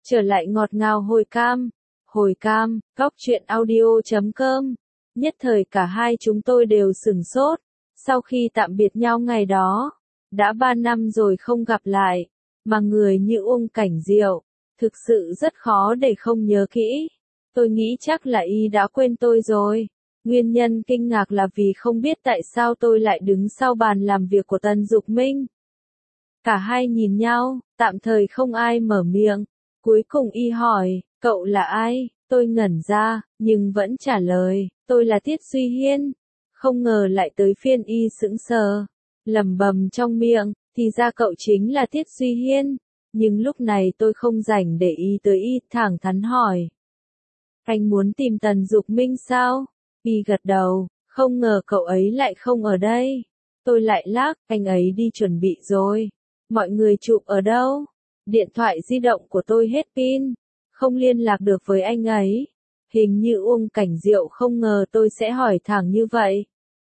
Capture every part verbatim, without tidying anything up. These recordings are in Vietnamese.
Trở lại ngọt ngào hồi cam, hồi cam, góc truyện audio chấm com. Nhất thời cả hai chúng tôi đều sửng sốt, sau khi tạm biệt nhau ngày đó, đã ba năm rồi không gặp lại, mà người như Uông Cảnh Diệu, thực sự rất khó để không nhớ kỹ. Tôi nghĩ chắc là y đã quên tôi rồi. Nguyên nhân kinh ngạc là vì không biết tại sao tôi lại đứng sau bàn làm việc của Tần Dục Minh. Cả hai nhìn nhau, tạm thời không ai mở miệng. Cuối cùng y hỏi, cậu là ai? Tôi ngẩn ra, nhưng vẫn trả lời, tôi là Tiết Duy Hiên. Không ngờ lại tới phiên y sững sờ, lẩm bẩm trong miệng, thì ra cậu chính là Tiết Duy Hiên. Nhưng lúc này tôi không rảnh để ý tới y, thẳng thắn hỏi. Anh muốn tìm Tần Dục Minh sao? Y gật đầu, không ngờ cậu ấy lại không ở đây. Tôi lại lắc, anh ấy đi chuẩn bị rồi. Mọi người chụp ở đâu? Điện thoại di động của tôi hết pin, không liên lạc được với anh ấy. Hình như Uông Cảnh Diệu không ngờ tôi sẽ hỏi thẳng như vậy.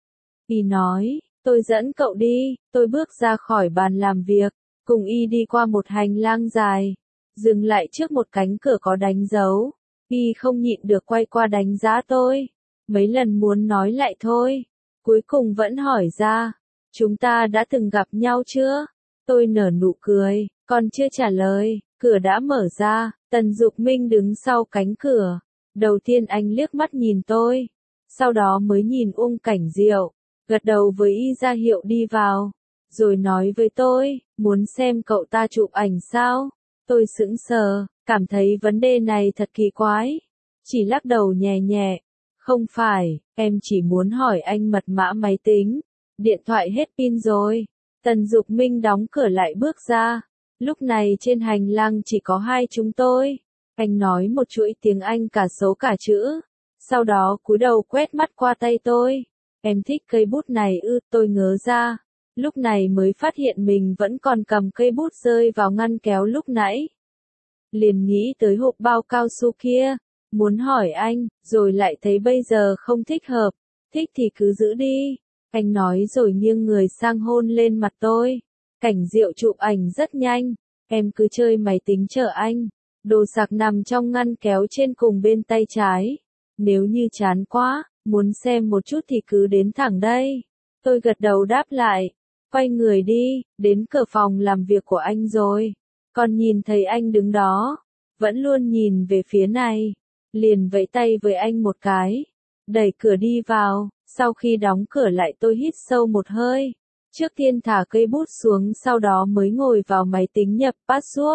Y nói, tôi dẫn cậu đi. Tôi bước ra khỏi bàn làm việc, cùng y đi qua một hành lang dài, dừng lại trước một cánh cửa có đánh dấu. Y không nhịn được quay qua đánh giá tôi, mấy lần muốn nói lại thôi, cuối cùng vẫn hỏi ra, chúng ta đã từng gặp nhau chưa? Tôi nở nụ cười, còn chưa trả lời, cửa đã mở ra, Tần Dục Minh đứng sau cánh cửa. Đầu tiên anh liếc mắt nhìn tôi, sau đó mới nhìn Uông Cảnh Diệu, gật đầu với y ra hiệu đi vào, rồi nói với tôi, muốn xem cậu ta chụp ảnh sao? Tôi sững sờ, cảm thấy vấn đề này thật kỳ quái, chỉ lắc đầu nhẹ nhẹ, không phải, em chỉ muốn hỏi anh mật mã máy tính, điện thoại hết pin rồi. Tần Dục Minh đóng cửa lại bước ra, lúc này trên hành lang chỉ có hai chúng tôi. Anh nói một chuỗi tiếng Anh cả số cả chữ, sau đó cúi đầu quét mắt qua tay tôi. Em thích cây bút này ư? Tôi ngớ ra, lúc này mới phát hiện mình vẫn còn cầm cây bút rơi vào ngăn kéo lúc nãy. Liền nghĩ tới hộp bao cao su kia, muốn hỏi anh, rồi lại thấy bây giờ không thích hợp, thích thì cứ giữ đi. Anh nói rồi nghiêng người sang hôn lên mặt tôi. Cảnh Diệu chụp ảnh rất nhanh, em cứ chơi máy tính chờ anh. Đồ sạc nằm trong ngăn kéo trên cùng bên tay trái. Nếu như chán quá, muốn xem một chút thì cứ đến thẳng đây. Tôi gật đầu đáp lại, quay người đi, đến cửa phòng làm việc của anh rồi. Còn nhìn thấy anh đứng đó, vẫn luôn nhìn về phía này. Liền vẫy tay với anh một cái, đẩy cửa đi vào. Sau khi đóng cửa lại tôi hít sâu một hơi. Trước tiên thả cây bút xuống, sau đó mới ngồi vào máy tính nhập password.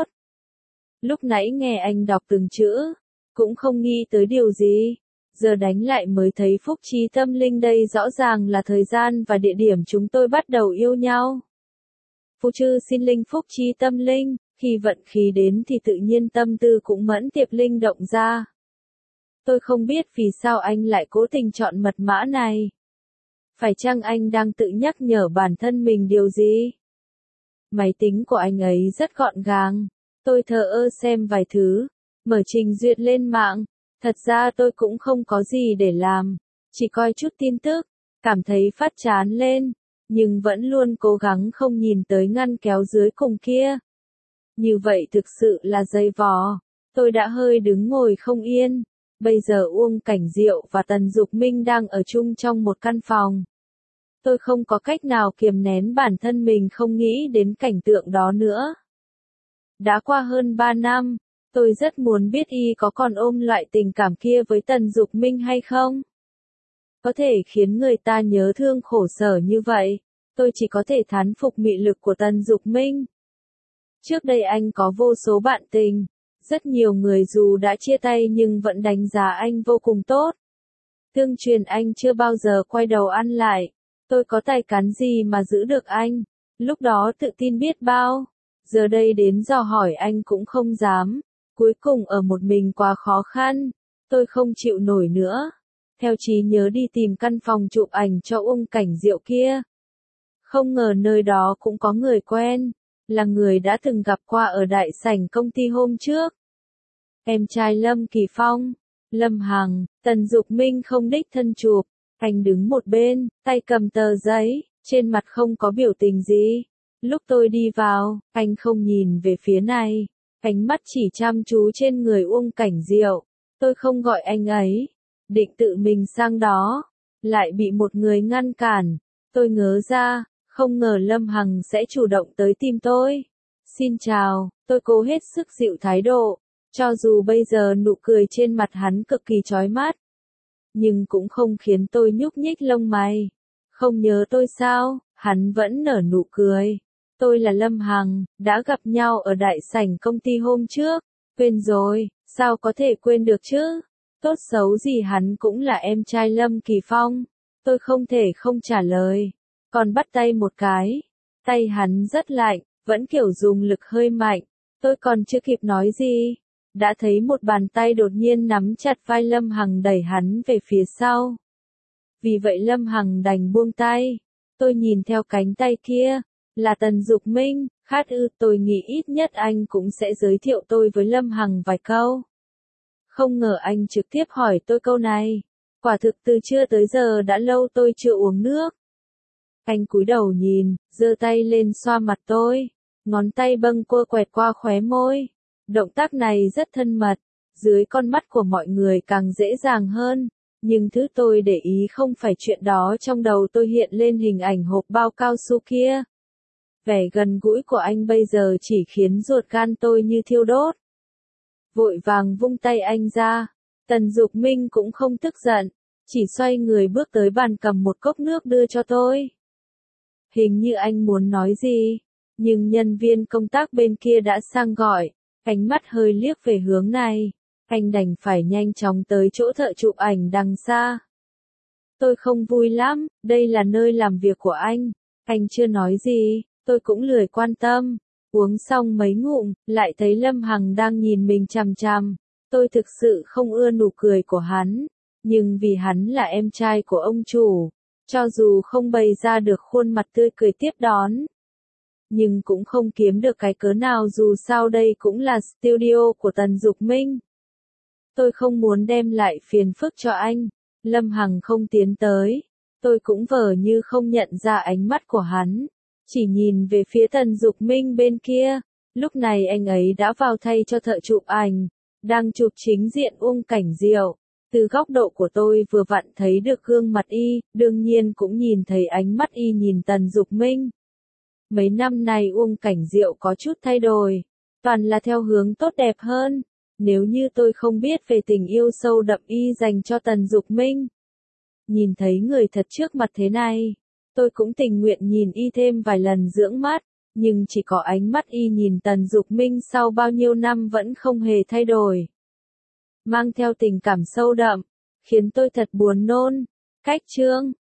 Lúc nãy nghe anh đọc từng chữ, cũng không nghĩ tới điều gì. Giờ đánh lại mới thấy phúc trí tâm linh, đây rõ ràng là thời gian và địa điểm chúng tôi bắt đầu yêu nhau. Phù chư xin linh phúc trí tâm linh, khi vận khí đến thì tự nhiên tâm tư cũng mẫn tiệp linh động ra. Tôi không biết vì sao anh lại cố tình chọn mật mã này. Phải chăng anh đang tự nhắc nhở bản thân mình điều gì? Máy tính của anh ấy rất gọn gàng. Tôi thờ ơ xem vài thứ, mở trình duyệt lên mạng. Thật ra tôi cũng không có gì để làm, chỉ coi chút tin tức, cảm thấy phát chán lên, nhưng vẫn luôn cố gắng không nhìn tới ngăn kéo dưới cùng kia. Như vậy thực sự là dày vò, tôi đã hơi đứng ngồi không yên. Bây giờ Uông Cảnh Diệu và Tần Dục Minh đang ở chung trong một căn phòng. Tôi không có cách nào kiềm nén bản thân mình không nghĩ đến cảnh tượng đó nữa. Đã qua hơn ba năm, tôi rất muốn biết y có còn ôm loại tình cảm kia với Tần Dục Minh hay không? Có thể khiến người ta nhớ thương khổ sở như vậy, tôi chỉ có thể thán phục mị lực của Tần Dục Minh. Trước đây anh có vô số bạn tình. Rất nhiều người dù đã chia tay nhưng vẫn đánh giá anh vô cùng tốt. Tương truyền anh chưa bao giờ quay đầu ăn lại. Tôi có tài cán gì mà giữ được anh? Lúc đó tự tin biết bao. Giờ đây đến dò hỏi anh cũng không dám. Cuối cùng ở một mình quá khó khăn. Tôi không chịu nổi nữa. Theo trí nhớ đi tìm căn phòng chụp ảnh cho Uông Cảnh Diệu kia. Không ngờ nơi đó cũng có người quen. Là người đã từng gặp qua ở đại sảnh công ty hôm trước. Em trai Lâm Kỳ Phong, Lâm Hằng. Tần Dục Minh không đích thân chụp, anh đứng một bên, tay cầm tờ giấy, trên mặt không có biểu tình gì. Lúc tôi đi vào, anh không nhìn về phía này, ánh mắt chỉ chăm chú trên người Uông Cảnh Diệu. Tôi không gọi anh ấy, định tự mình sang đó, lại bị một người ngăn cản. Tôi ngớ ra, không ngờ Lâm Hằng sẽ chủ động tới tìm tôi. Xin chào, tôi cố hết sức dịu thái độ, cho dù bây giờ nụ cười trên mặt hắn cực kỳ chói mắt, nhưng cũng không khiến tôi nhúc nhích lông mày. Không nhớ tôi sao? Hắn vẫn nở nụ cười. Tôi là Lâm Hằng, đã gặp nhau ở đại sảnh công ty hôm trước. Quên rồi, sao có thể quên được chứ? Tốt xấu gì hắn cũng là em trai Lâm Kỳ Phong. Tôi không thể không trả lời. Còn bắt tay một cái. Tay hắn rất lạnh, vẫn kiểu dùng lực hơi mạnh. Tôi còn chưa kịp nói gì, đã thấy một bàn tay đột nhiên nắm chặt vai Lâm Hằng đẩy hắn về phía sau. Vì vậy Lâm Hằng đành buông tay. Tôi nhìn theo cánh tay kia, là Tần Dục Minh. Khát ư? Tôi nghĩ ít nhất anh cũng sẽ giới thiệu tôi với Lâm Hằng vài câu. Không ngờ anh trực tiếp hỏi tôi câu này. Quả thực từ trưa tới giờ đã lâu tôi chưa uống nước. Anh cúi đầu nhìn, giơ tay lên xoa mặt tôi, ngón tay bâng quơ quẹt qua khóe môi. Động tác này rất thân mật, dưới con mắt của mọi người càng dễ dàng hơn. Nhưng thứ tôi để ý không phải chuyện đó, trong đầu tôi hiện lên hình ảnh hộp bao cao su kia. Vẻ gần gũi của anh bây giờ chỉ khiến ruột gan tôi như thiêu đốt. Vội vàng vung tay anh ra. Tần Dục Minh cũng không tức giận, chỉ xoay người bước tới bàn cầm một cốc nước đưa cho tôi. Hình như anh muốn nói gì, nhưng nhân viên công tác bên kia đã sang gọi, ánh mắt hơi liếc về hướng này. Anh đành phải nhanh chóng tới chỗ thợ chụp ảnh đằng xa. Tôi không vui lắm, đây là nơi làm việc của anh. Anh chưa nói gì, tôi cũng lười quan tâm. Uống xong mấy ngụm, lại thấy Lâm Hằng đang nhìn mình chằm chằm. Tôi thực sự không ưa nụ cười của hắn, nhưng vì hắn là em trai của ông chủ, cho dù không bày ra được khuôn mặt tươi cười tiếp đón, nhưng cũng không kiếm được cái cớ nào, dù sao đây cũng là studio của Tần Dục Minh. Tôi không muốn đem lại phiền phức cho anh. Lâm Hằng không tiến tới. Tôi cũng vờ như không nhận ra ánh mắt của hắn, chỉ nhìn về phía Tần Dục Minh bên kia. Lúc này anh ấy đã vào thay cho thợ chụp ảnh, đang chụp chính diện Uông Cảnh Diệu. Từ góc độ của tôi vừa vặn thấy được gương mặt y, đương nhiên cũng nhìn thấy ánh mắt y nhìn Tần Dục Minh. Mấy năm nay Uông Cảnh Diệu có chút thay đổi, toàn là theo hướng tốt đẹp hơn. Nếu như tôi không biết về tình yêu sâu đậm y dành cho Tần Dục Minh, nhìn thấy người thật trước mặt thế này, tôi cũng tình nguyện nhìn y thêm vài lần dưỡng mắt. Nhưng chỉ có ánh mắt y nhìn Tần Dục Minh sau bao nhiêu năm vẫn không hề thay đổi, mang theo tình cảm sâu đậm, khiến tôi thật buồn nôn. Cách chương